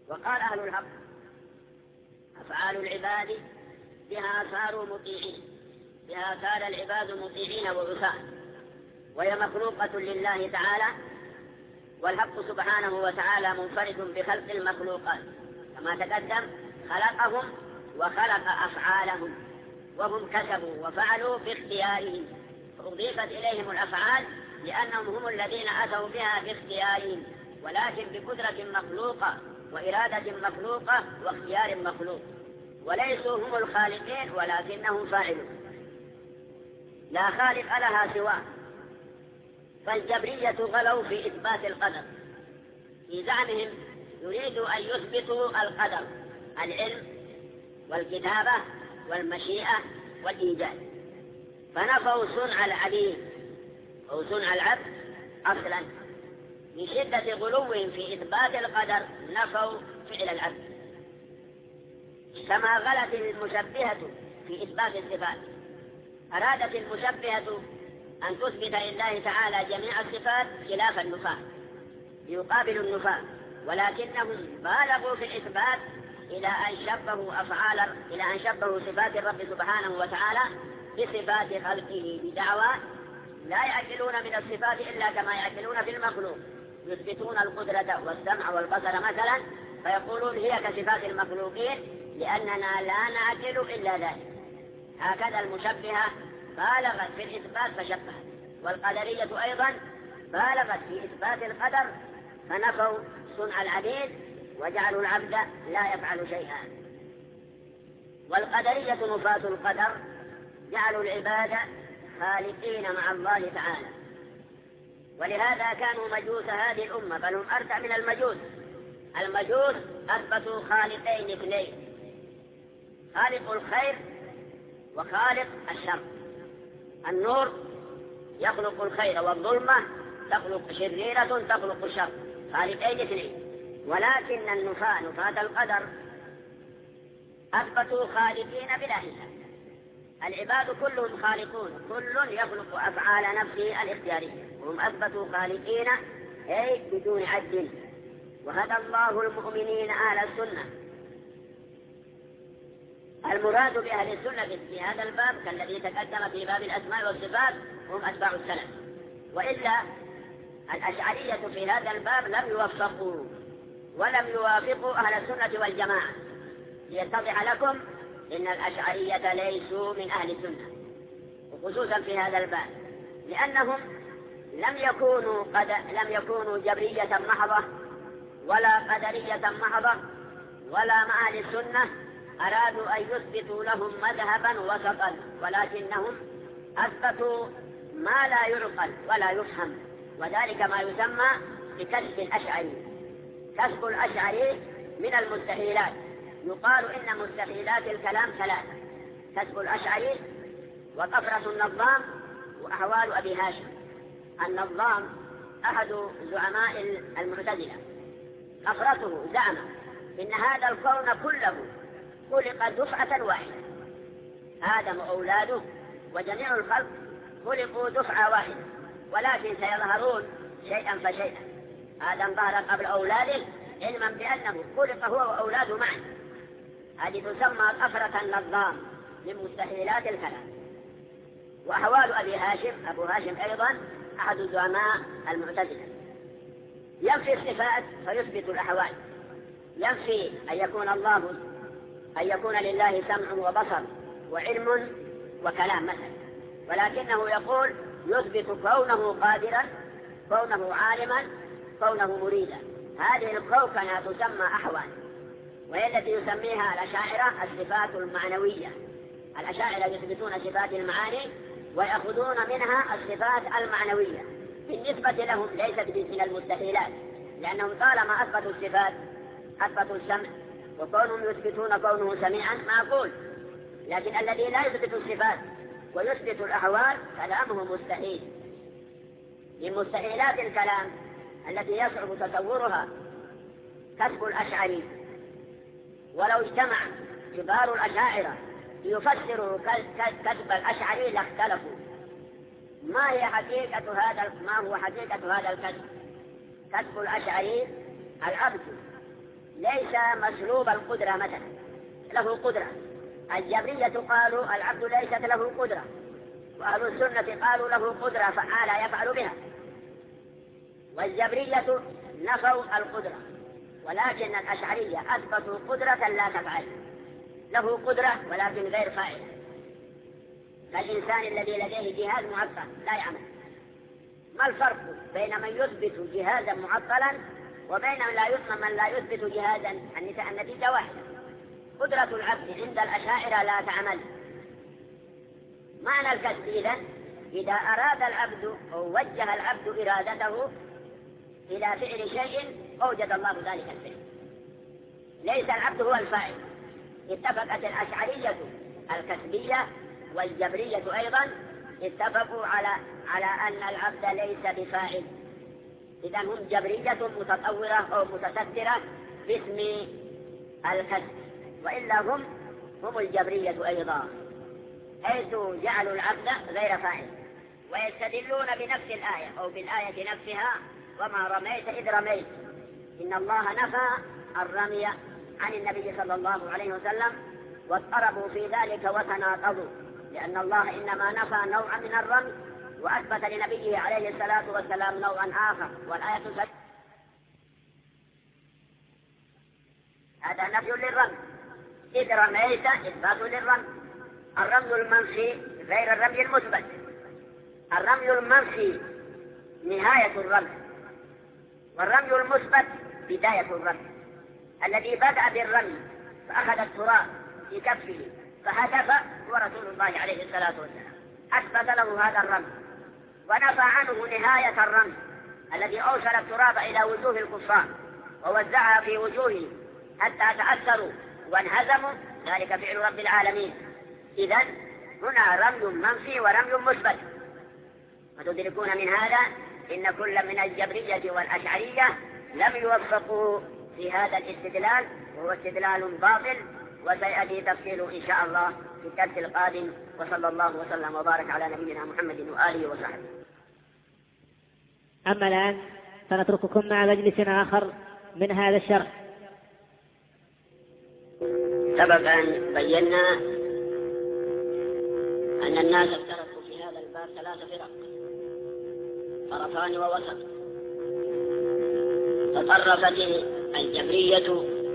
وقال أهل الحق: أفعال العباد بها صاروا مطيعين، بها صار العباد مطيعين وعصاة، وهي مخلوقة لله تعالى، والحق سبحانه وتعالى منفرد بخلق المخلوقات كما تقدم، خلقهم وخلق أفعالهم، وهم كسبوا وفعلوا باختيارهم، فأضيفت إليهم الأفعال لأنهم هم الذين أتوا بها باختيارهم، ولكن بقدرة مخلوقة وإرادة مخلوقة واختيار مخلوق، وليسوا هم الخالقين ولكنهم فاعلون، لا خالق لها سواه. فالجبرية غلوا في إثبات القدر، في زعمهم يريدوا أن يثبتوا القدر، العلم والكتابة والمشيئة والإيجاد، فنفوا صنع العبيد أو صنع العبد أصلا. من شدة غلوهم في إثبات القدر نفوا فعل العبد، كما غلت المشبهة في إثبات الصفات. أرادت المشبهة أن تثبت لله تعالى جميع الصفات خلاف النفاة، يقابل النفاة، ولكنهم بالغوا في الإثبات إلى أن شبهوا صفات الرب سبحانه وتعالى بصفات خلقه، بدعوى لا يعقلون من الصفات إلا كما يعقلون في المخلوق، يثبتون القدرة والسمع والبصر مثلا، فيقولون هي كصفات المخلوقين لأننا لا نعقل إلا ذلك. هكذا المشبهة بالغت في الإثبات فشبهت، والقدرية أيضا بالغت في إثبات القدر فنفوا صنع العبيد وجعلوا العبد لا يفعل شيئا. والقدرية نفاة القدر جعلوا العباد خالقين مع الله تعالى، ولهذا كانوا مجوس هذه الأمة، بل هم أرجع من المجوس. المجوس أثبتوا خالقين اثنين: خالق الخير وخالق الشر. النور يخلق الخير، والظلمة تخلق شريرة تخلق الشر، خالقين اثنين. ولكن النفاة نفاة القدر أثبتوا خالقين بلا حساب. العباد كلهم خالقون، كل يخلق أفعال نفسه الاختيارية، وهم أثبتوا خالقين أي بدون عد. وهدى الله المؤمنين أهل السنة. المراد بأهل السنة في هذا الباب كالذي تقدم في باب الأسماء والصفات هم أتباع السلف، وإلا الأشعرية في هذا الباب لم يوفقوا ولم يوافقوا أهل السنة والجماعة. ليتضح لكم إن الأشعرية ليسوا من أهل السنة، وخصوصا في هذا الباب، لأنهم لم يكونوا جبرية محضة ولا قدرية محضة، ولا مع أهل السنة أرادوا أن يثبتوا لهم مذهبا وسطا، ولكنهم أثبتوا ما لا يعقل ولا يفهم، وذلك ما يسمى بكسب الأشعري. كسب الأشعري من المستحيلات، يقال إن مستحيلات الكلام ثلاثة: كسب الأشعري وطفرة النظام وأحوال أبي هاشم. النظام أحد زعماء المعتزلة، طفرته زعم إن هذا الكون كله خلق دفعة واحدة، آدم وأولاده وجميع الخلق خلقوا دفعة واحدة، ولكن سيظهرون شيئا فشيئا. آدم ظهر قبل أولاده علما بأنه خلق هو وأولاده معا. هذه تسمى طفرة النظام من مستحيلات الكلام. وأحوال أبي هاشم، أبو هاشم أيضا أحد زعماء المعتزلة، ينفي الصفات فيثبت الأحوال، ينفي أن يكون لله سمع وبصر وعلم وكلام مثلا، ولكنه يقول يثبت كونه قادرا، كونه عالما، كونه مريدا. هذه الكوكنة تسمى أحوال، وهي التي يسميها الأشاعرة الصفات المعنوية. الأشاعرة يثبتون صفات المعاني ويأخذون منها الصفات المعنوية، بالنسبة لهم ليست من المستحيلات، لأنهم طالما أثبتوا الصفات أثبتوا السمع، وكونهم يثبتون كونه سميعا معقول. لكن الذي لا يثبت الصفات ويثبت الأحوال كلامه مستحيل. من مستحيلات الكلام التي يصعب تصورها كسب الأشعري، ولو اجتمع كبار الأشاعرة ليفسروا كسب الأشعري لاختلفوا. ما هو حقيقة هذا الكسب؟ كسب الأشعري: العبد ليس مسلوب القدرة مثلا، له قدرة. الجبرية قالوا العبد ليست له قدرة، وأهل السنة قالوا له قدرة فعالة يفعل بها. والجبرية نفوا القدرة، ولكن الأشعرية أثبتوا قدرة لا تفعل، له قدرة ولكن غير فاعل، كالإنسان الذي لديه جهاز معطل لا يعمل. ما الفرق بين من يثبت جهازا معطلا وبين من لا يثبت جهازا؟ النتيجة واحدة، قدرة العبد عند الأشاعرة لا تعمل. معنى الكسب إذا أراد العبد أو وجه العبد إرادته إلى فعل شيء أوجد الله ذلك الفعل، ليس العبد هو الفاعل. اتفقت الأشعرية الكسبية والجبرية أيضا اتفقوا على أن العبد ليس بفاعل. إذن هم جبرية متطورة أو متسترة باسم الكسب، وإلا هم الجبرية أيضا، حيث جعلوا العبد غير فاعل. ويستدلون بنفس الآية أو بالآية نفسها: وما رميت إذ رميت. إن الله نفى الرمي عن النبي صلى الله عليه وسلم، واضطربوا في ذلك وتناقضوا، لأن الله إنما نفى نوعا من الرمي وأثبت لنبيه عليه الصلاة والسلام نوعا آخر، والآية هذا نفي للرمي. إذ رميت إثبات للرمي. الرمي المنفي غير الرمي المثبت. الرمي المنفي نهاية الرمي، والرمي المثبت بداية الرمي. الذي بدأ بالرمي فأخذ التراب في كفه فهدف هو رسول الله عليه الصلاة والسلام، أثبت له هذا الرمي، ونفى عنه نهاية الرمي الذي أوصل التراب إلى وجوه الكفار ووزعها في وجوههم حتى تأثروا وانهزموا، ذلك فعل رب العالمين. إذن هنا رمي منفي ورمي مثبت. وتدركون من هذا إن كل من الجبرية والأشعرية لم يوفقوا في هذا الاستدلال، وهو استدلال باطل، وسيأتي تفصيله إن شاء الله في الدرس القادم. وصلى الله وسلم وبارك على نبينا محمد وآله وصحبه. أما الآن فنترككم مع مجلس آخر من هذا الشرح. سبقا بينا أن الناس افترقوا في هذا الباب 3 فرق، طرفان ووسط. تطرفت الجبرية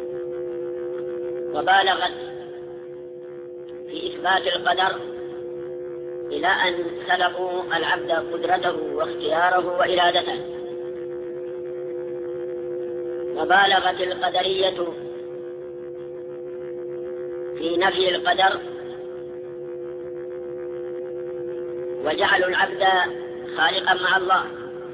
وبالغت في إثبات القدر إلى أن سلبوا العبد قدرته واختياره وإرادته، وبالغت القدرية في نفي القدر وجعلوا العبد خالقا مع الله.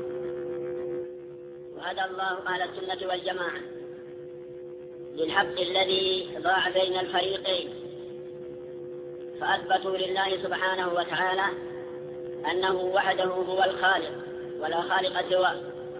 وهدى الله أهل السنة والجماعة للحق الذي ضاع بين الفريقين، فأثبتوا لله سبحانه وتعالى أنه وحده هو الخالق ولا خالق سواه،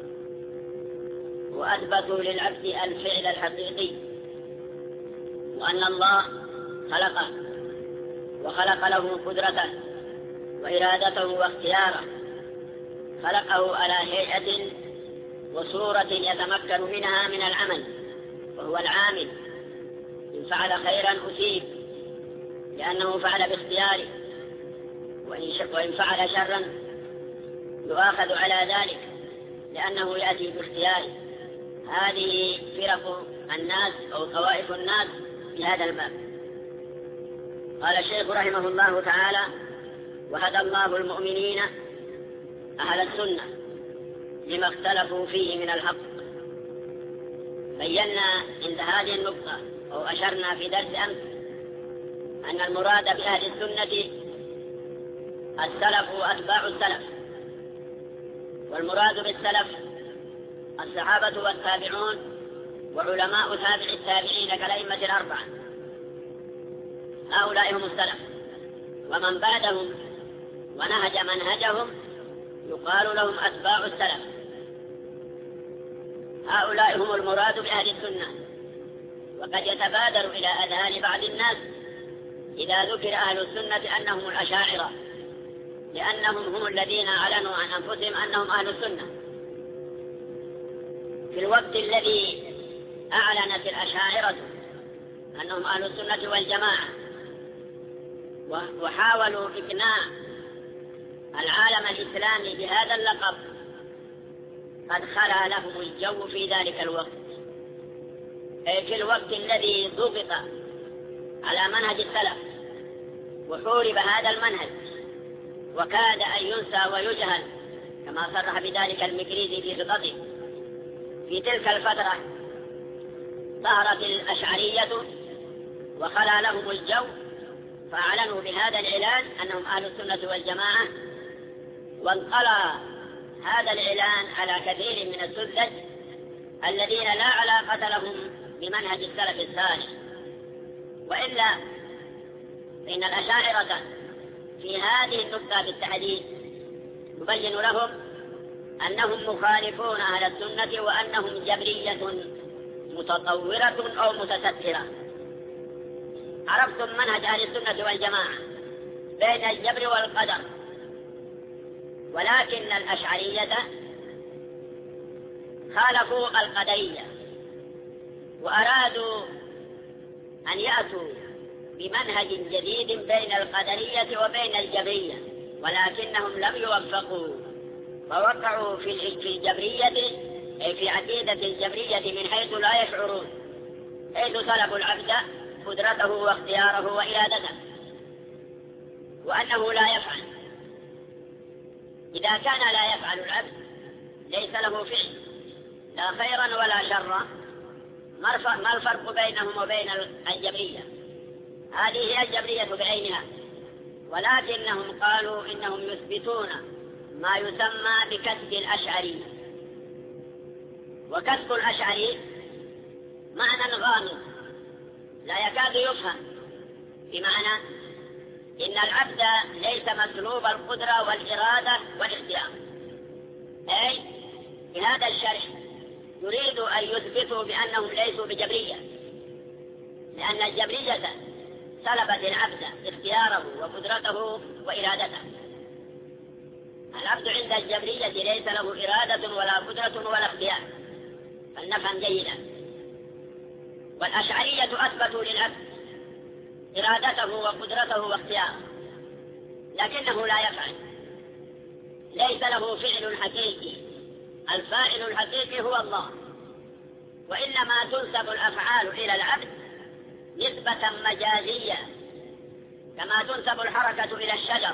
وأثبتوا للعبد الفعل الحقيقي، وأن الله خلقه وخلق له قدرته وإرادته واختياره، خلقه على هيئة وصورة يتمكن منها من العمل، وهو العامل. إن فعل خيرا أثيب لأنه فعل باختياره، وإن فعل شرا يؤاخذ على ذلك لأنه يأتي باختياره. هذه فرق الناس أو طوائف الناس في هذا الباب. قال الشيخ رحمه الله تعالى: وهدى الله المؤمنين أهل السنة لما اختلفوا فيه من الحق. بينا عند هذه النقطة أو أشرنا في درس أمس أن المراد بأهل السنة السلف وأتباع السلف، والمراد بالسلف الصحابة والتابعون وعلماء تابع التابعين كالأئمة الأربعة، هؤلاء هم السلف. ومن بعدهم ونهج منهجهم يقال لهم أتباع السلف، هؤلاء هم المراد بأهل السنة. وقد يتبادر إلى أذهان بعض الناس إذا ذكر أهل السنة أنهم الأشاعرة، لأنهم هم الذين أعلنوا عن أنفسهم أنهم أهل السنة، في الوقت الذي أعلنت الأشاعرة أنهم أهل السنة والجماعة وحاولوا إقناع العالم الإسلامي بهذا اللقب، قد خلا لهم الجو في ذلك الوقت، أي في الوقت الذي ضبط على منهج السلف وحورب هذا المنهج وكاد أن ينسى ويجهل، كما صرح بذلك المكريزي في خطته. في تلك الفترة ظهرت الأشعرية وخلا لهم الجو، فأعلنوا بهذا الإعلان أنهم أهل السنة والجماعة، وانقلى هذا الإعلان على كثير من السذج الذين لا علاقة لهم بمنهج السلف الصالح. وإلا فإن الأشاعرة في هذه النقطة بالتحديد يبين لهم أنهم مخالفون أهل السنة وأنهم جبرية متطورة أو متسترة. عرفتم منهج أهل السنة والجماعة بين الجبر والقدر، ولكن الأشعرية خالفوا القدرية وأرادوا أن يأتوا بمنهج جديد بين القدرية وبين الجبرية، ولكنهم لم يوفقوا، فوقعوا في الجبرية أي في عقيدة الجبرية من حيث لا يشعرون، حيث سلبوا العبد قدرته واختياره وإرادته، وأنه لا يفعل. إذا كان لا يفعل العبد ليس له فعل لا خيرا ولا شرا، ما الفرق بينهم وبين الجبرية؟ هذه هي الجبرية بعينها، ولكنهم قالوا إنهم يثبتون ما يسمى بكسب الأشعري. وكسب الأشعري معنى غامض لا يكاد يفهم، بمعنى إن العبد ليس مسلوب القدرة والإرادة والاختيار. أي بهذا الشرح يريد أن يثبتوا بأنهم ليسوا بجبرية، لأن الجبرية سلبت العبد اختياره وقدرته وإرادته. العبد عند الجبرية ليس له إرادة ولا قدرة ولا اختيار، فلنفهم جيدا. والأشعرية أثبتوا للعبد إرادته وقدرته واختياره، لكنه لا يفعل، ليس له فعل حقيقي. الفاعل الحقيقي هو الله، وإنما تنسب الأفعال إلى العبد نسبة مجازية، كما تنسب الحركة إلى الشجر.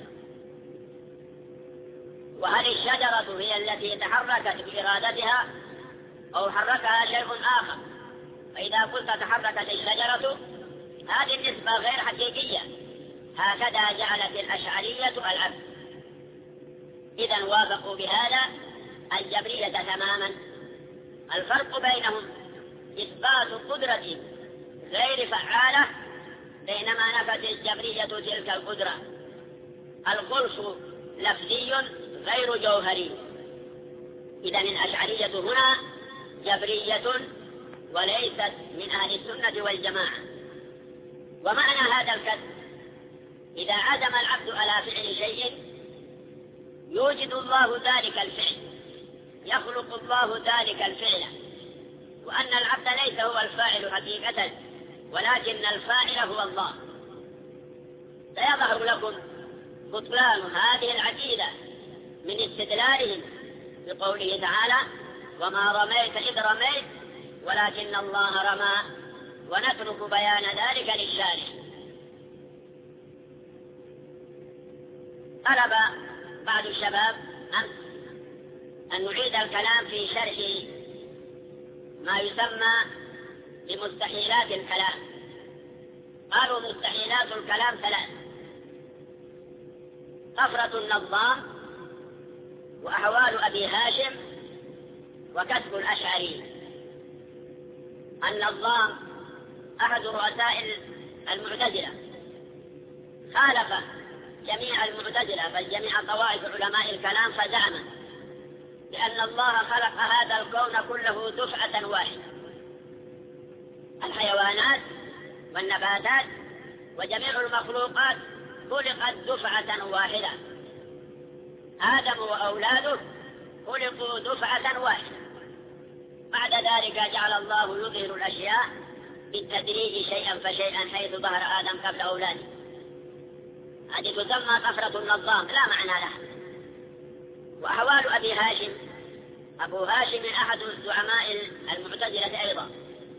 وهل الشجرة هي التي تحركت بإرادتها أو حركها شيء آخر؟ فإذا قلت تحركت الشجرة هذه النسبة غير حقيقية. هكذا جعلت الأشعرية العبد. إذن وافقوا بهذا الجبرية تماما. الفرق بينهم إثبات قدرة غير فعالة، بينما نفت الجبرية تلك القدرة. الخلف لفظي غير جوهري. إذن الأشعرية هنا جبرية وليست من أهل السنة والجماعة. ومعنى هذا الكسب إذا عزم العبد على فعل شيء يوجد الله ذلك الفعل، يخلق الله ذلك الفعل، وأن العبد ليس هو الفاعل حقيقة، ولكن الفاعل هو الله. سيظهر لكم بطلان هذه العقيدة من استدلالهم بقوله تعالى: وما رميت إذ رميت ولكن الله رمى، ونترك بيان ذلك للشارع. طلب بعض الشباب أمس أن نعيد الكلام في شرح ما يسمى بمستحيلات الكلام. قالوا مستحيلات الكلام ثلاث: طفرة النظام، وأحوال أبي هاشم، وكسب الأشعري. النظام أحد رؤساء المعتزلة، خالف جميع المعتزلة بل جميع طوائف علماء الكلام، فزعم بأن الله خلق هذا الكون كله دفعة واحدة. الحيوانات والنباتات وجميع المخلوقات خلقت دفعة واحدة. آدم وأولاده خلقوا دفعة واحدة، بعد ذلك جعل الله يظهر الأشياء بالتدريج شيئا فشيئا حيث ظهر آدم قبل أولاده. هذه تسمى طفرة النظام لا معنى لها. وأحوال أبي هاشم، أبو هاشم أحد زعماء المعتزلة أيضا،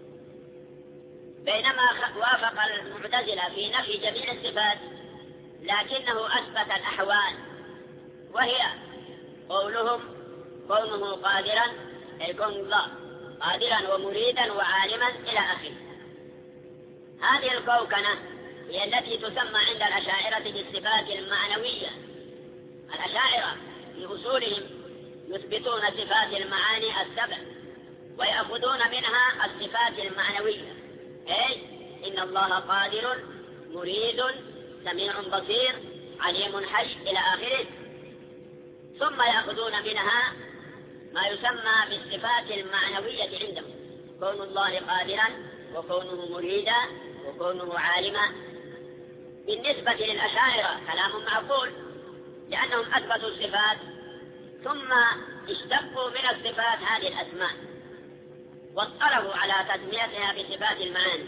بينما وافق المعتزلة في نفي جميع الصفات لكنه أثبت الأحوال، وهي قولهم كونه قادرا، أي كون الله قادرا ومريدا وعالما إلى آخره. هذه الكوكنة هي التي تسمى عند الأشاعرة بالصفات المعنوية. الأشاعرة في أصولهم يثبتون صفات المعاني السبع ويأخذون منها الصفات المعنوية، أي إن الله قادر مريد سميع بصير عليم حي إلى آخره، ثم يأخذون منها ما يسمى بالصفات المعنوية عندهم، كون الله قادرا وكونه مريدا وكونه عالما. بالنسبة للأشاعرة كلام معقول، لأنهم أثبتوا الصفات ثم اشتقوا من الصفات هذه الأسماء واضطروا على تسميتها بصفات المعاني.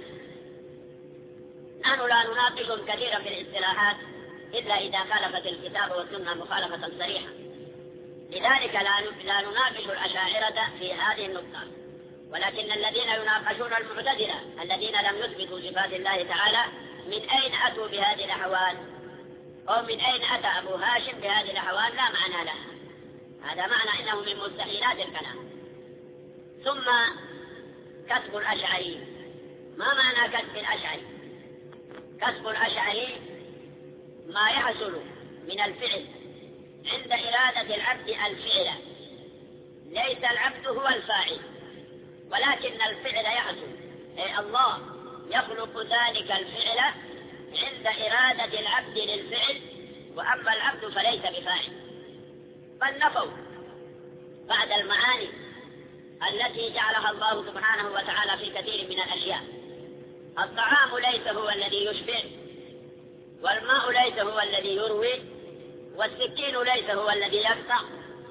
نحن لا نناقش كثيرا في الاصطلاحات إلا إذا خالفت الكتاب والسنة مخالفة صريحة، لذلك لا نناقش الأشاعرة في هذه النقطة. ولكن الذين يناقشون المعتزلة الذين لم يثبتوا صفات الله تعالى من أين أتوا بهذه الأحوال، أو من أين أتى أبو هاشم بهذه الأحوال لا معنى لها. هذا معنى إنه من مستحيلات الكلام. ثم كسب الأشعري. ما معنى كسب الأشعري؟ كسب الأشعري ما يحصل من الفعل عند إرادة العبد الفعل، ليس العبد هو الفاعل ولكن الفعل يحصل، أي الله يخلق ذلك الفعل عند إرادة العبد للفعل، وأما العبد فليس بفاعل. بل نفوا بعد المعاني التي جعلها الله سبحانه وتعالى في كثير من الأشياء. الطعام ليس هو الذي يشبع، والماء ليس هو الذي يروي، والسكين ليس هو الذي يقطع،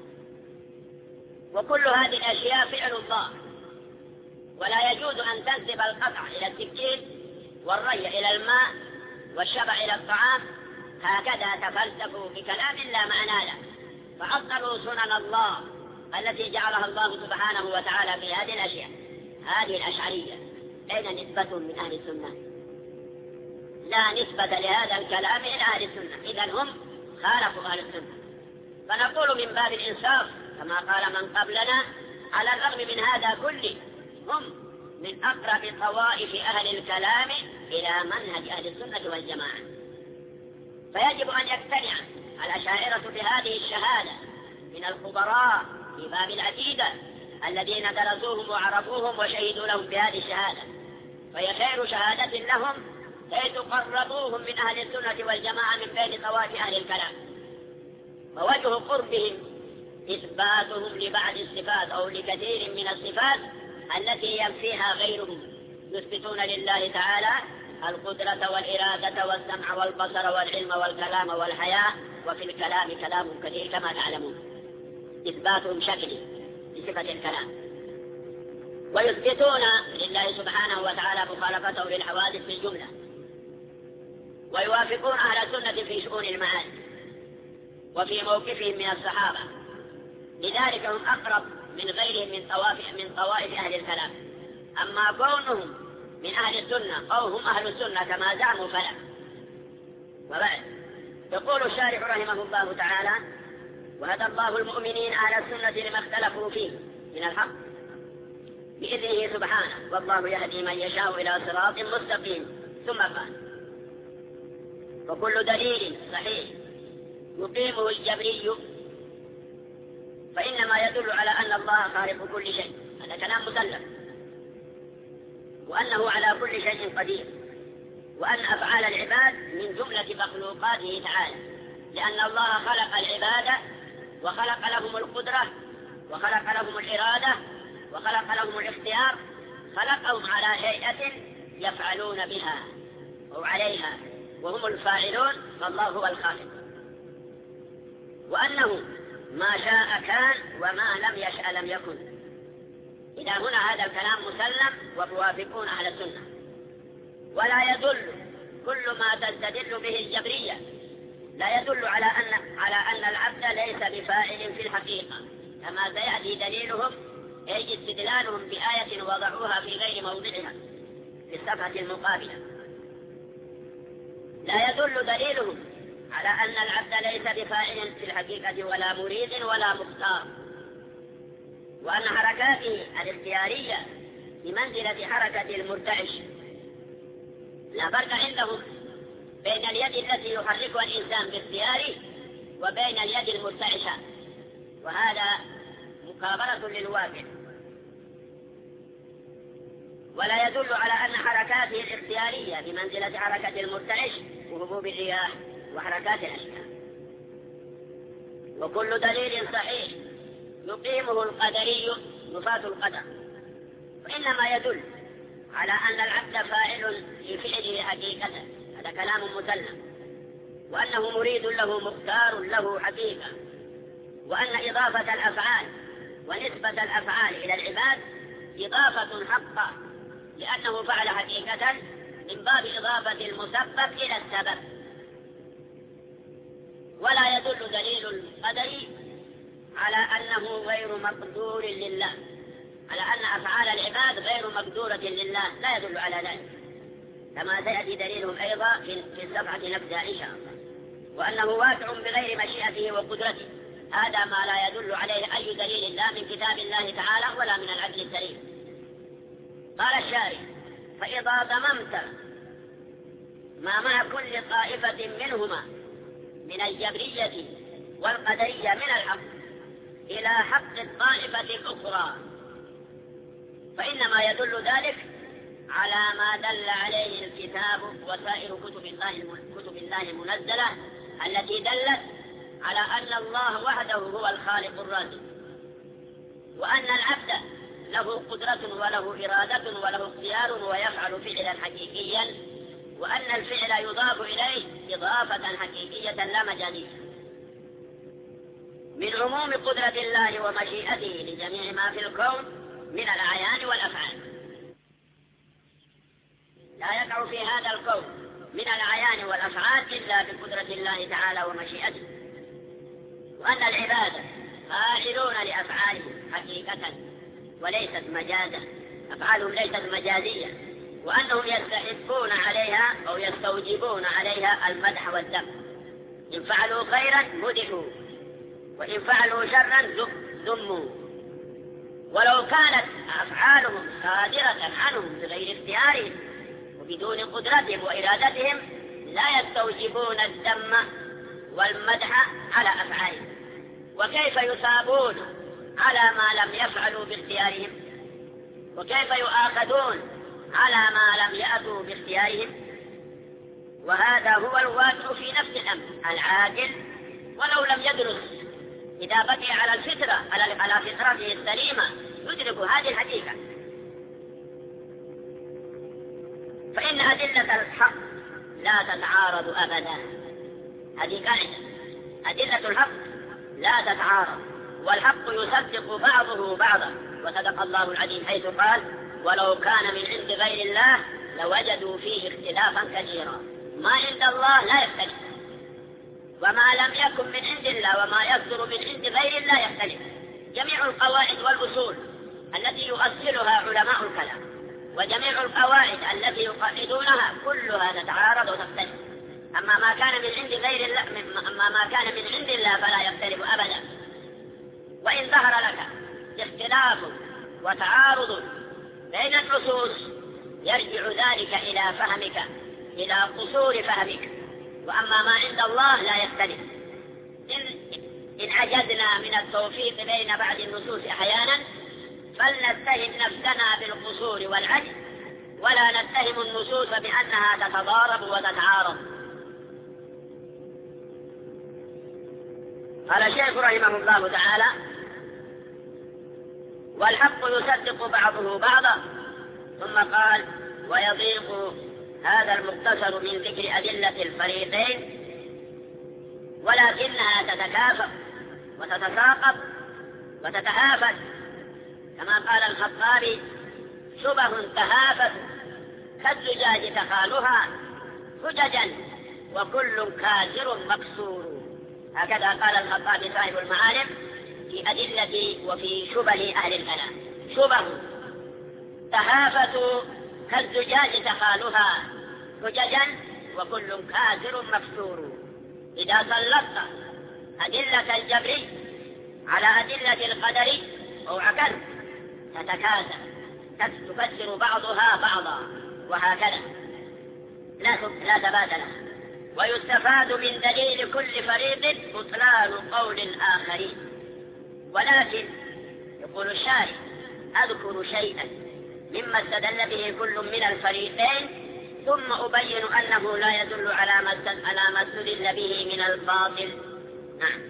وكل هذه الأشياء فعل الله. ولا يجوز أن تنسب القطع إلى السكين والري إلى الماء والشبع إلى الطعام. هكذا تفلسفوا بكلام لا معنى له، فعطلوا سنن الله التي جعلها الله سبحانه وتعالى في هذه الأشياء. هذه الأشعرية أين نسبة من أهل السنة؟ لا نسبة لهذا الكلام إلى أهل السنة، إذن هم خالفوا أهل السنة. فنقول من باب الإنصاف كما قال من قبلنا، على الرغم من هذا كله هم من أقرب طوائف أهل الكلام إلى منهج أهل السنة والجماعة. فيجب أن يقتنع الأشاعرة بهذه الشهادة من الخبراء في باب العقيدة الذين درسوهم وعرفوهم وشهدوا لهم بهذه الشهادة، فهي خير شهادة لهم كي تقربوهم من أهل السنة والجماعة من بين طوائف أهل الكلام. ووجه قربهم إثباتهم لبعض الصفات أو لكثير من الصفات التي ينفيها غيرهم. يثبتون لله تعالى القدرة والإرادة والسمع والبصر والعلم والكلام والحياة، وفي الكلام كلام كثير كما تعلمون، إثباتهم شكلي لصفة الكلام. ويثبتون لله سبحانه وتعالى مخالفته للحوادث في الجملة، ويوافقون أهل السنة في شؤون المعاني وفي موقفهم من الصحابة، لذلك هم أقرب من غيرهم من طوائف أهل الكلام. أما كونهم من أهل السنة أو هم أهل السنة كما زعموا فلا. وبعد يقول الشارح رحمه الله تعالى: وهدى الله المؤمنين أهل السنة لما اختلفوا فيه من الحق بإذنه سبحانه، والله يهدي من يشاء إلى صراط مستقيم. ثم قال: وكل دليل صحيح يقيمه الجبري فإنما يدل على أن الله خالق كل شيء، هذا كلام مسلم، وأنه على كل شيء قدير، وأن أفعال العباد من جملة مخلوقاته تعالى، لأن الله خلق العباد وخلق لهم القدرة وخلق لهم الإرادة وخلق لهم الاختيار، خلقهم على هيئة يفعلون بها أو عليها، وهم الفاعلون، فالله هو الخالق. وأنه ما شاء كان وما لم يشأ لم يكن، إذا هنا هذا الكلام مسلم وموافقون على السنة. ولا يدل كل ما تستدل به الجبرية لا يدل على أن العبد ليس بفاعل في الحقيقة، كما سيأتي دليلهم أي استدلالهم بآية وضعوها في غير موضعها في الصفحة المقابلة. لا يدل دليلهم على أن العبد ليس بفاعل في الحقيقة ولا مريد ولا مختار، وأن حركاته الاختيارية بمنزلة حركة المرتعش. لا فرق عندهم بين اليد التي يحركها الإنسان باختياره وبين اليد المرتعشة، وهذا مكابرة للواقع. ولا يدل على أن حركاته الاختيارية بمنزلة حركة المرتعش وهبوب الرياح وحركات الأشياء. وكل دليل صحيح يقيمه القدري نفاة القدر، وإنما يدل على أن العبد فاعل في فعله حقيقة، هذا كلام مسلم، وأنه مريد له مختار له حقيقة، وأن إضافة الأفعال ونسبة الأفعال إلى العباد إضافة حقة، لأنه فعل حقيقة من باب إضافة المسبب إلى السبب. ولا يدل دليل القدر على أنه غير مقدور لله، على أن أفعال العباد غير مقدورة لله، لا يدل على ذلك، كما سيأتي دليلهم أيضا في الصفحة نفسها إن شاء الله. وأنه واقع بغير مشيئته وقدرته، هذا ما لا يدل عليه أي دليل لا من كتاب الله تعالى ولا من العدل السليم. قال الشارح: فإذا ضممت ما مع كل طائفة منهما من الجبرية والقدرية من الحق إلى حق الطائفة الأخرى، فإنما يدل ذلك على ما دل عليه الكتاب وسائر كتب الله المنزلة التي دلت على أن الله وحده هو الخالق الرازق، وأن العبد له قدرة وله إرادة وله اختيار ويفعل فعلا حقيقيا، وأن الفعل يضاف إليه إضافة حقيقية لا مجازية. من عموم قدرة الله ومشيئته لجميع ما في الكون من الأعيان والأفعال، لا يقع في هذا الكون من الأعيان والأفعال إلا بقدرة الله تعالى ومشيئته، وأن العباد فاعلون لأفعالهم حقيقة وليست مجازا، أفعالهم ليست مجازية، وأنهم يستحقون عليها أو يستوجبون عليها المدح والذم. إن فعلوا خيرا مدحوا، وإن فعلوا شرا ذموا. ولو كانت أفعالهم صادرة عنهم بغير اختيارهم وبدون قدرتهم وإرادتهم لا يستوجبون الذم والمدح على أفعالهم، وكيف يثابون على ما لم يفعلوا باختيارهم، وكيف يؤاخذون على ما لم يأتوا باختيارهم. وهذا هو الواقع في نفس الأمر. العاقل ولو لم يدرس إذا بقي على الفطرة على فطرته السليمة يدرك هذه الحقيقة. فإن أدلة الحق لا تتعارض أبدا، هذه قاعدة، أدلة الحق لا تتعارض، والحق يصدق بعضه بعضا. وصدق الله العظيم حيث قال: ولو كان من عند غير الله لوجدوا فيه اختلافا كثيرا. ما عند الله لا يختلف، وما لم يكن من عند الله وما يصدر من عند غير الله يختلف. جميع القواعد والأصول التي يؤصلها علماء الكلام وجميع القواعد التي يقعدونها كلها تتعارض وتختلف. أما ما كان من عند غير الله فلا يختلف أبدا. وإن ظهر لك اختلاف وتعارض بين النصوص يرجع ذلك إلى فهمك، إلى قصور فهمك. وأما ما عند الله لا يختلف. إن عجزنا من التوفيق بين بعض النصوص أحيانا فلنتهم نفسنا بالقصور والعجز، ولا نتهم النصوص بأنها تتضارب وتتعارض. قال الشيخ رحمه الله تعالى: والحق يصدق بعضه بعضا. ثم قال: ويضيق هذا المختصر من ذكر أدلة الفريقين، ولكنها تتكافأ وتتساقط وتتهافت، كما قال الخطابي: شبه تهافت كالزجاج تخالها حججا وكل كاسر مكسور. هكذا قال الخطابي صاحب المعارف في أدلة وفي شبه أهل الكلام: شبه تهافت كالزجاج تخالها حججا وكل كاسر مكسور. إذا سلطت أدلة الجبر على أدلة القدر أو عكس تتكاثر تكسر بعضها بعضا، وهكذا لا تبادل. ويستفاد من دليل كل فريق بطلان قول الآخرين. ولكن يقول الشارع: أذكر شيئا مما استدل به كل من الفريقين ثم أبين أنه لا يدل على ما استدل به من الباطل. نعم.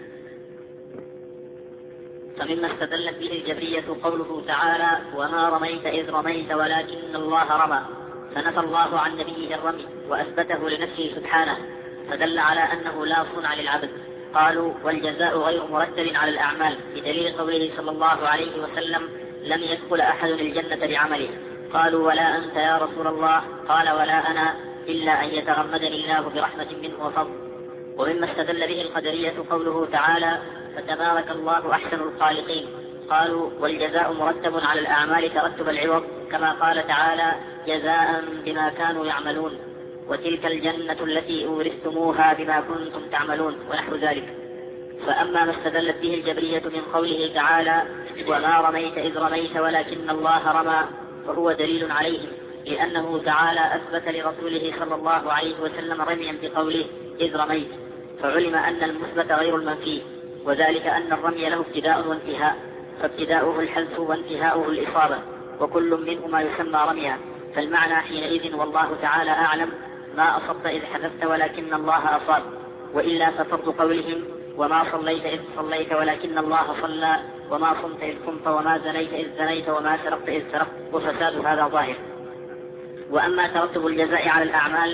فمما استدلت به الجبرية قوله تعالى: وما رميت إذ رميت ولكن الله رمى، فنفى الله عن نبيه الرمي وأثبته لنفسه سبحانه، فدل على أنه لا صنع للعبد. قالوا: والجزاء غير مرتب على الأعمال، بدليل قوله صلى الله عليه وسلم: لم يدخل أحد الجنة بعمله. قالوا: ولا أنت يا رسول الله؟ قال: ولا أنا، إلا أن يتغمدني الله برحمة منه وفضل. ومما استدل به القدرية قوله تعالى: فتبارك الله أحسن الخالقين. قالوا: والجزاء مرتب على الأعمال ترتب العوض، كما قال تعالى: جزاء بما كانوا يعملون، وتلك الجنة التي أورثتموها بما كنتم تعملون، ونحو ذلك. فأما ما استدلت به الجبرية من قوله تعالى: وما رميت إذ رميت ولكن الله رمى، فهو دليل عليهم، لأنه تعالى أثبت لرسوله صلى الله عليه وسلم رميا بقوله: إذ رميت، فعلم أن المثبت غير المنفي، وذلك أن الرمي له ابتداء وانتهاء، فابتداؤه الحذف وانتهاؤه الإصابة، وكل منهما يسمى رميا. فالمعنى حينئذ والله تعالى أعلم: ما أصبت إذ حذفت ولكن الله أصاب. وإلا ففرض قولهم: وما صليت إذ صليت ولكن الله صلى، وما صمت إذ صمت، وما زنيت إذ زنيت، وما سرقت إذ سرقت، وفساد هذا ظاهر. وأما ترتب الجزاء على الأعمال،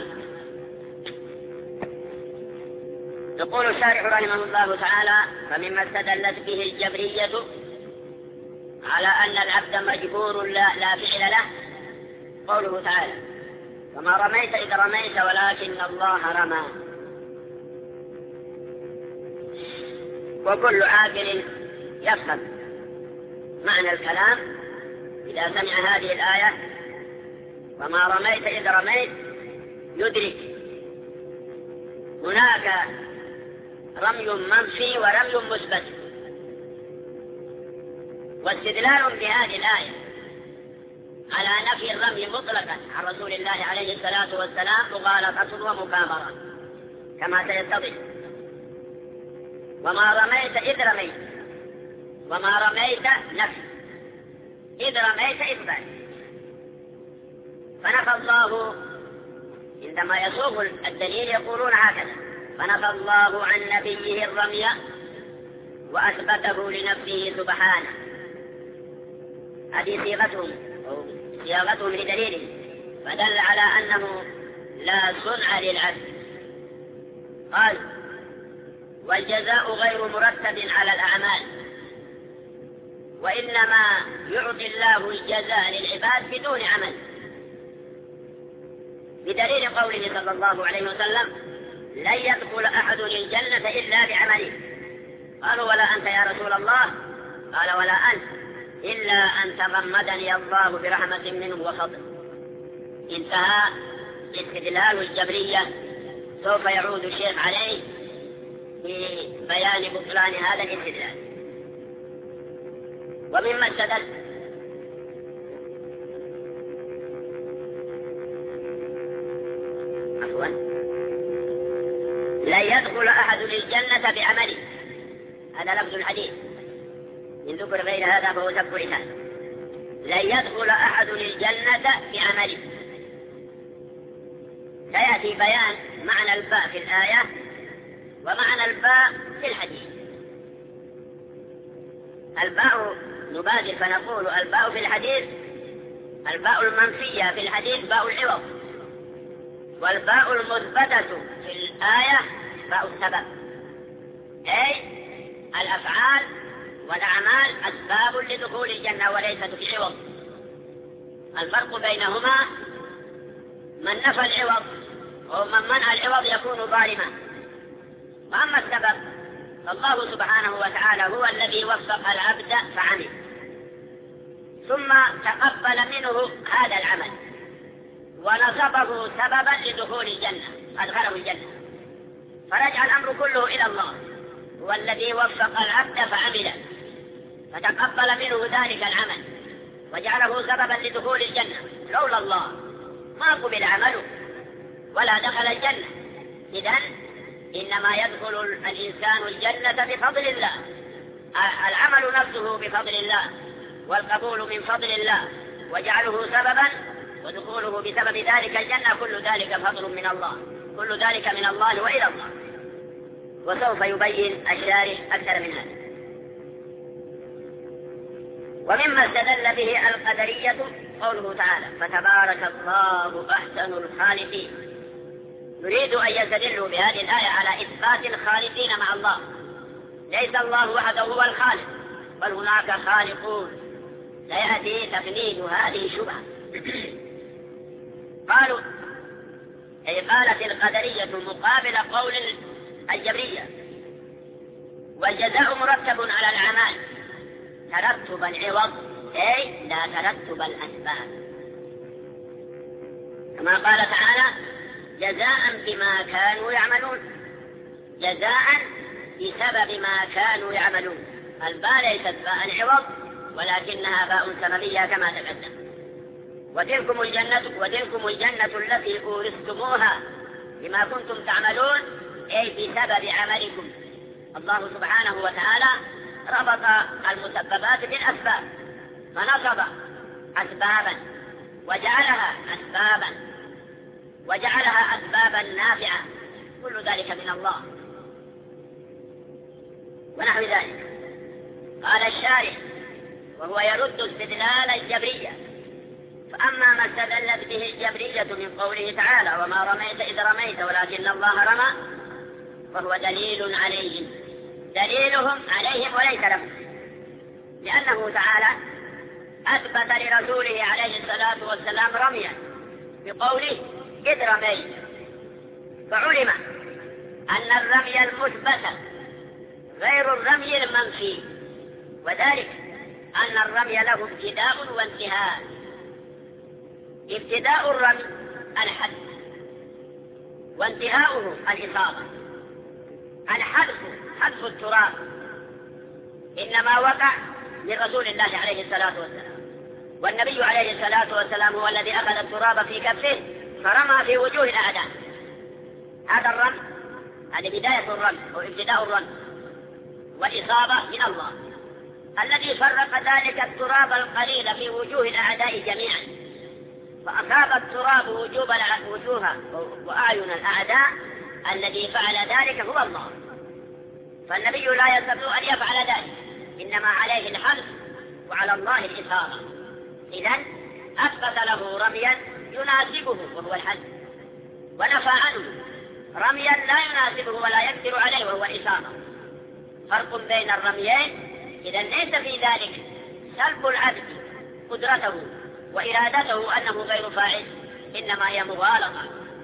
يقول الشارح رحمه الله تعالى: فمما استدلت به الجبرية على أن العبد مجبور لا فعل له قوله تعالى: وما رميت إذ رميت ولكن الله رمى. وكل عاقل يفهم معنى الكلام إذا سمع هذه الآية: وما رميت إذ رميت، يدرك هناك رمي منفي ورمي مثبت. واستدلال بهذه الآية على نفي الرمي مطلقا عن رسول الله عليه الصلاة والسلام مغالطة ومكابرة كما سيتضح. وما رميت إذ رميت، وما رميت نفي، إذ رميت إثبات. فنفى الله، عندما يسوق الدليل يقولون هكذا: فنفى الله عن نبيه الرمي وأثبته لنفسه سبحانه. هذه صياغتهم لدليله، فدل على أنه لا صنع للعبد. قال: والجزاء غير مرتب على الأعمال، وإنما يعطي الله الجزاء للعباد بدون عمل، بدليل قوله صلى الله عليه وسلم: لن يدخل أحد الجنة إلا بعمله. قالوا: ولا أنت يا رسول الله؟ قال: ولا أنت، إلا أن تغمدني الله برحمة منه وفضل. انتهى استدلال الجبرية. سوف يعود الشيخ عليه في بيان بطلان هذا الاستدلال. ومما استدل لن يدخل أحد الجنة بعمله، هذا لفظ الحديث، إن ذكر غير هذا فهو سب لسان. لن يدخل أحد الجنة بعمله. سيأتي بيان معنى الباء في الآية ومعنى الباء في الحديث. الباء نبادر فنقول: الباء في الحديث الباء المنفية في الحديث باء العوض، والباء المثبتة في الآية باء السبب، أي الأفعال والأعمال أسباب لدخول الجنة وليست بعوض. الفرق بينهما من نفى العوض ومن منع العوض يكون ظالما. وأما السبب فالله سبحانه وتعالى هو الذي وفق العبد فعمل، ثم تقبل منه هذا العمل ونصبه سببا لدخول الجنة، أدخله الجنة. فرجع الأمر كله إلى الله، هو الذي وفق العبد فعمل فتقبل منه ذلك العمل وجعله سببا لدخول الجنة. لولا الله ما قبل عمله ولا دخل الجنة. إذن إنما يدخل الإنسان الجنة بفضل الله، العمل نفسه بفضل الله والقبول من فضل الله وجعله سببا ودخوله بسبب ذلك الجنة. كل ذلك فضل من الله، كل ذلك من الله وإلى الله. وسوف يبين الشارح أكثر من هذا. ومما استدل به القدرية قوله تعالى فتبارك الله أحسن الخالقين. يريد أن يستدلوا بهذه الآية على إثبات الخالقين مع الله. ليس الله وحده هو الخالق، بل هناك خالقون. سيأتي تفنيد هذه الشبهة. قالوا أي قالت القدرية مقابل قول الجبرية والجزاء مرتب على الأعمال ترتب العوض أي لا ترتب الأسباب، كما قال تعالى جزاء بما كانوا يعملون، جزاء بسبب ما كانوا يعملون. الباء ليست باء العوض ولكنها باء سببية كما تقدم. وتلكم الجنة التي أورثتموها بما كنتم تعملون أي بسبب عملكم. الله سبحانه وتعالى ربط المسببات بالأسباب فنصب أسبابا وجعلها أسبابا نافعة، كل ذلك من الله ونحو ذلك. قال الشارح وهو يرد استدلال الجبرية. فأما ما استدلت به الجبرية من قوله تعالى وما رميت إذ رميت ولكن الله رمى فهو دليل عليهم، دليلهم عليهم وليس لهم، لأنه تعالى أثبت لرسوله عليه الصلاة والسلام رميا بقوله إذ رميت، فعلم أن الرمي المثبت غير الرمي المنفي، وذلك أن الرمي له ابتداء وانتهاء. ابتداء الرمي الحد وانتهاؤه الإصابة. حذف التراب إنما وقع لرسول الله عليه الصلاة والسلام، والنبي عليه الصلاة والسلام هو الذي أخذ التراب في كفه فرمى في وجوه الأعداء. هذا الرمي، هذه بداية الرمي أو ابتداء الرمي، والإصابة من الله الذي فرق ذلك التراب القليل في وجوه الأعداء جميعا، فأصاب التراب وجوه وأعين الأعداء. الذي فعل ذلك هو الله، فالنبي لا يستطيع أن يفعل ذلك، إنما عليه الحذف وعلى الله الإصابة. إذن أثبت له رميا يناسبه وهو الحذف، ونفى عنه رميا لا يناسبه ولا يقدر عليه وهو الإصابة. فرق بين الرميين. إذن ليس في ذلك سلب العبد قدرته وإرادته أنه غير فاعل، إنما هي مغالطة.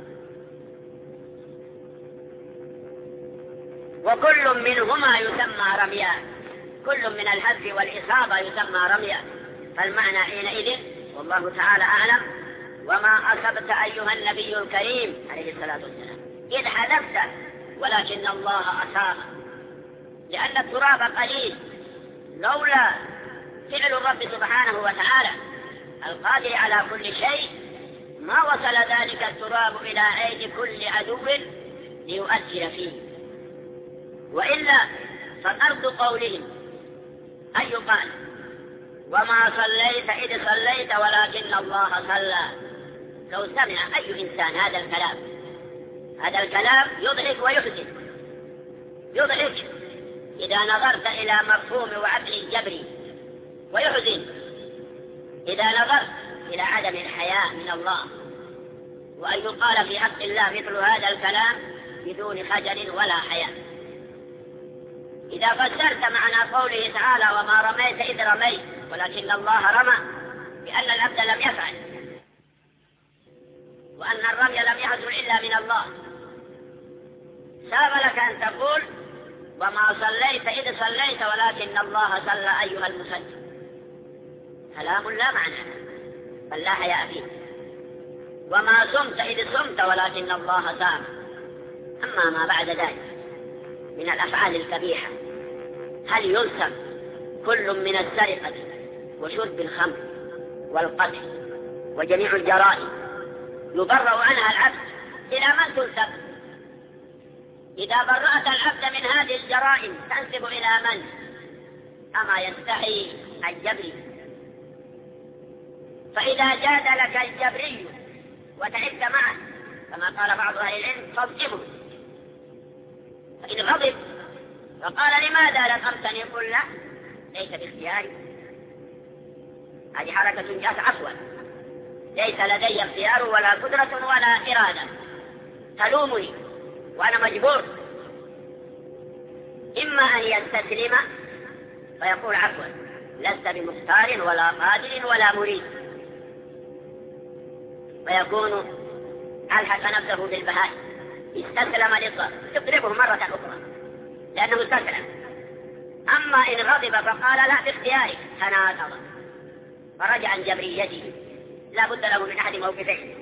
وكل منهما يسمى رميا، كل من الحذف والإصابة يسمى رميا. فالمعنى حينئذ والله تعالى أعلم وما أصبت أيها النبي الكريم عليه الصلاة والسلام إذ حذفت ولكن الله أصاب، لأن التراب قليل. لولا فعل الرب سبحانه وتعالى القادر على كل شيء ما وصل ذلك التراب إلى أيدي كل عدو ليؤثر فيه. وإلا فقرض قولهم أن يقال وما صليت إذ صليت ولكن الله صلى. لو سمع أي إنسان هذا الكلام يضحك ويحزن. يضحك إذا نظرت إلى مفهوم وعقل الجبري، ويحزن إذا نظرت إلى عدم الحياء من الله، وأن يقال في حق الله مثل هذا الكلام بدون خجل ولا حياء. إذا فسرت معنى قوله تعالى وما رميت إذ رميت ولكن الله رمى بأن العبد لم يفعل، وأن الرمي لم يحصل إلا من الله، ساب لك أن تقول وما صليت إذ صليت ولكن الله صلى أيها المصلي. كلام لا معنى بل لا حياء فيه. وما صمت إذ صمت ولكن الله صام. أما ما بعد ذلك من الأفعال القبيحة، هل ينسب كل من السرقة وشرب الخمر والقتل وجميع الجرائم يبرأ عنها العبد؟ إلى من تنسب؟ إذا برأت العبد من هذه الجرائم تنسب إلى من؟ أما يستحي الجبري؟ فإذا جاد لك الجبري وتعبت معه كما قال بعض أهل العلم فاصدمه، فإن غضب فقال لماذا لطمتني؟ قل لا ليس باختياري، هذه حركة جاءت عفوا، ليس لدي اختيار ولا قدرة ولا إرادة، تلومني وأنا مجبور. إما أن يستسلم فيقول عفوا لست بمختار ولا قادر ولا مريد، فيكون ألحق نفسه بالبهائم، استسلم للضرب، تضربه مرة أخرى لأنه استسلم. أما إن غضب فقال لا باختيارك تناقض، فرجع عن جبريته، لا بد له من أحد موقفين.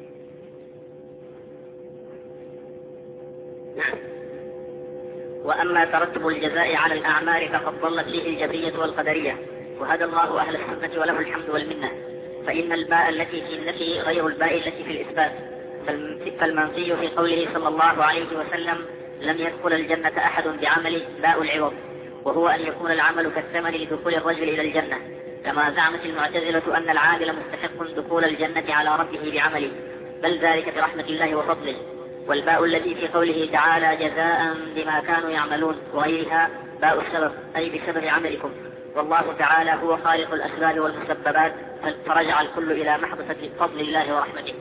نعم. وأما ترتب الجزاء على الأعمال فقد ضلت فيه الجبرية والقدرية، وهدى الله أهل السنة وله الحمد والمنة. فإن الباء التي في النفي غير الباء التي في الإثبات، فالمنفي في قوله صلى الله عليه وسلم لم يدخل الجنة أحد بعمله باء العوض، وهو أن يكون العمل كالثمن لدخول الرجل إلى الجنة، كما زعمت المعتزلة أن العامل مستحق دخول الجنة على ربه بعمله، بل ذلك برحمة الله وفضله. والباء التي في قوله تعالى جزاء بما كانوا يعملون وغيرها باء السبب، أي بسبب عملكم، والله تعالى هو خالق الأسباب والمسببات، فرجع الكل إلى محضة فضل الله ورحمته.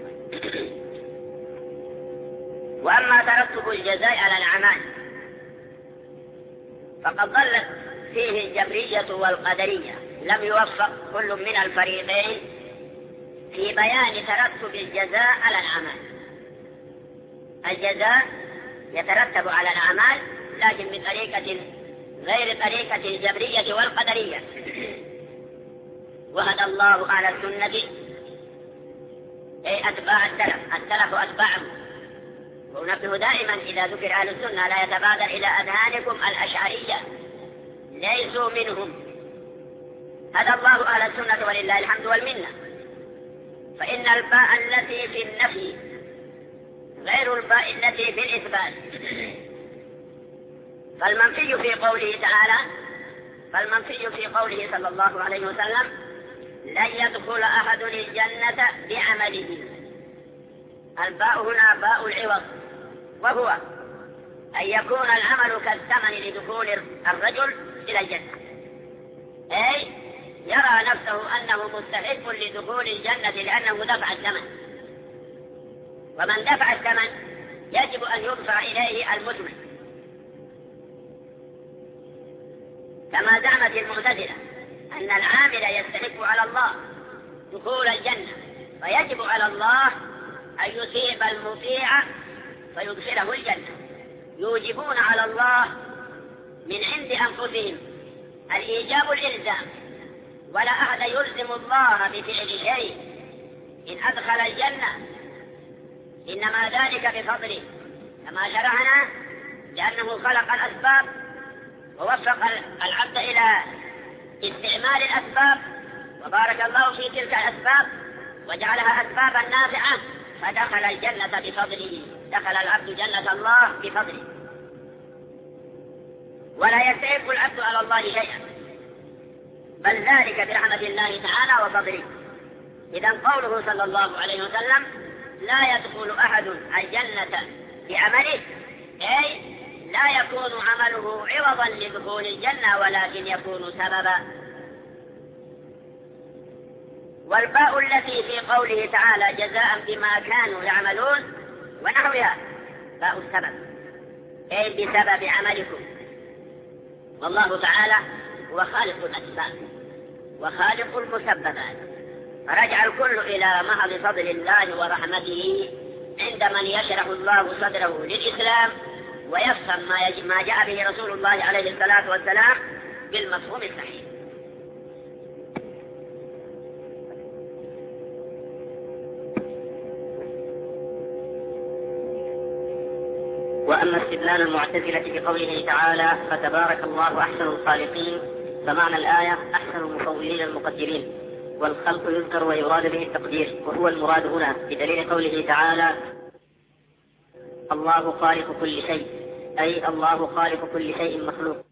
وأما ترتب الجزاء على الأعمال فقد ضلت فيه الجبرية والقدرية، لم يوفق كل من الفريقين في بيان ترتب الجزاء على الأعمال. الجزاء يترتب على الأعمال لكن بطريقة غير طريقة الجبرية والقدرية. وهدى الله أهل السنة أي أتباع السلف أتباعهم. ونبه دائما إذا ذكر أهل السنة لا يتبادر إلى أذهانكم الأشعرية، ليسوا منهم. هدى الله أهل السنة ولله الحمد والمنة. فإن الباء التي في النفي غير الباء التي في الإثبات. فالمنفي في قوله صلى الله عليه وسلم لن يدخل أحد الجنة بعمله، الباء هنا باء العوض، وهو أن يكون العمل كالثمن لدخول الرجل إلى الجنة، أي يرى نفسه أنه مستحق لدخول الجنة لأنه دفع الثمن، ومن دفع الثمن يجب أن يدفع إليه المثمن، كما زعمت المعتزلة أن العامل يستحق على الله دخول الجنة، فيجب على الله أن يثيب المطيع فيدخله الجنة. يوجبون على الله من عند أنفسهم الإيجاب الإلزام، ولا أحد يلزم الله بفعل شيء إن أدخل الجنة، إنما ذلك بفضله كما شرعنا، لأنه خلق الأسباب ووفق العبد إلى استعمال الأسباب، وبارك الله في تلك الأسباب وجعلها أسبابا نافعة، فدخل الجنة بفضله، دخل العبد جنة الله بفضله، ولا يستحق العبد على الله شيئا، بل ذلك برحمة الله تعالى وفضله. إذن قوله صلى الله عليه وسلم لا يدخل أحد الجنة بعمله، أي لا يكون عمله عوضا لدخول الجنة ولكن يكون سببا. والباء التي في قوله تعالى جزاء بما كانوا يعملون ونحوها باء السبب، أي بسبب عملكم، والله تعالى هو خالق الأسباب وخالق المسببات، فرجع الكل إلى محض فضل الله ورحمته عند من يشرح الله صدره للإسلام ويفهم ما جاء به رسول الله عليه الصلاة والسلام بالمفهوم الصحيح. وأما استدلال المعتزلة بقوله تعالى فتبارك الله أحسن الخالقين، فمعنى الآية أحسن المصورين المقدرين، والخلق يذكر ويراد به التقدير، وهو المراد هنا بدليل قوله تعالى الله خالق كل شيء، أي الله خالق كل شيء مخلوق.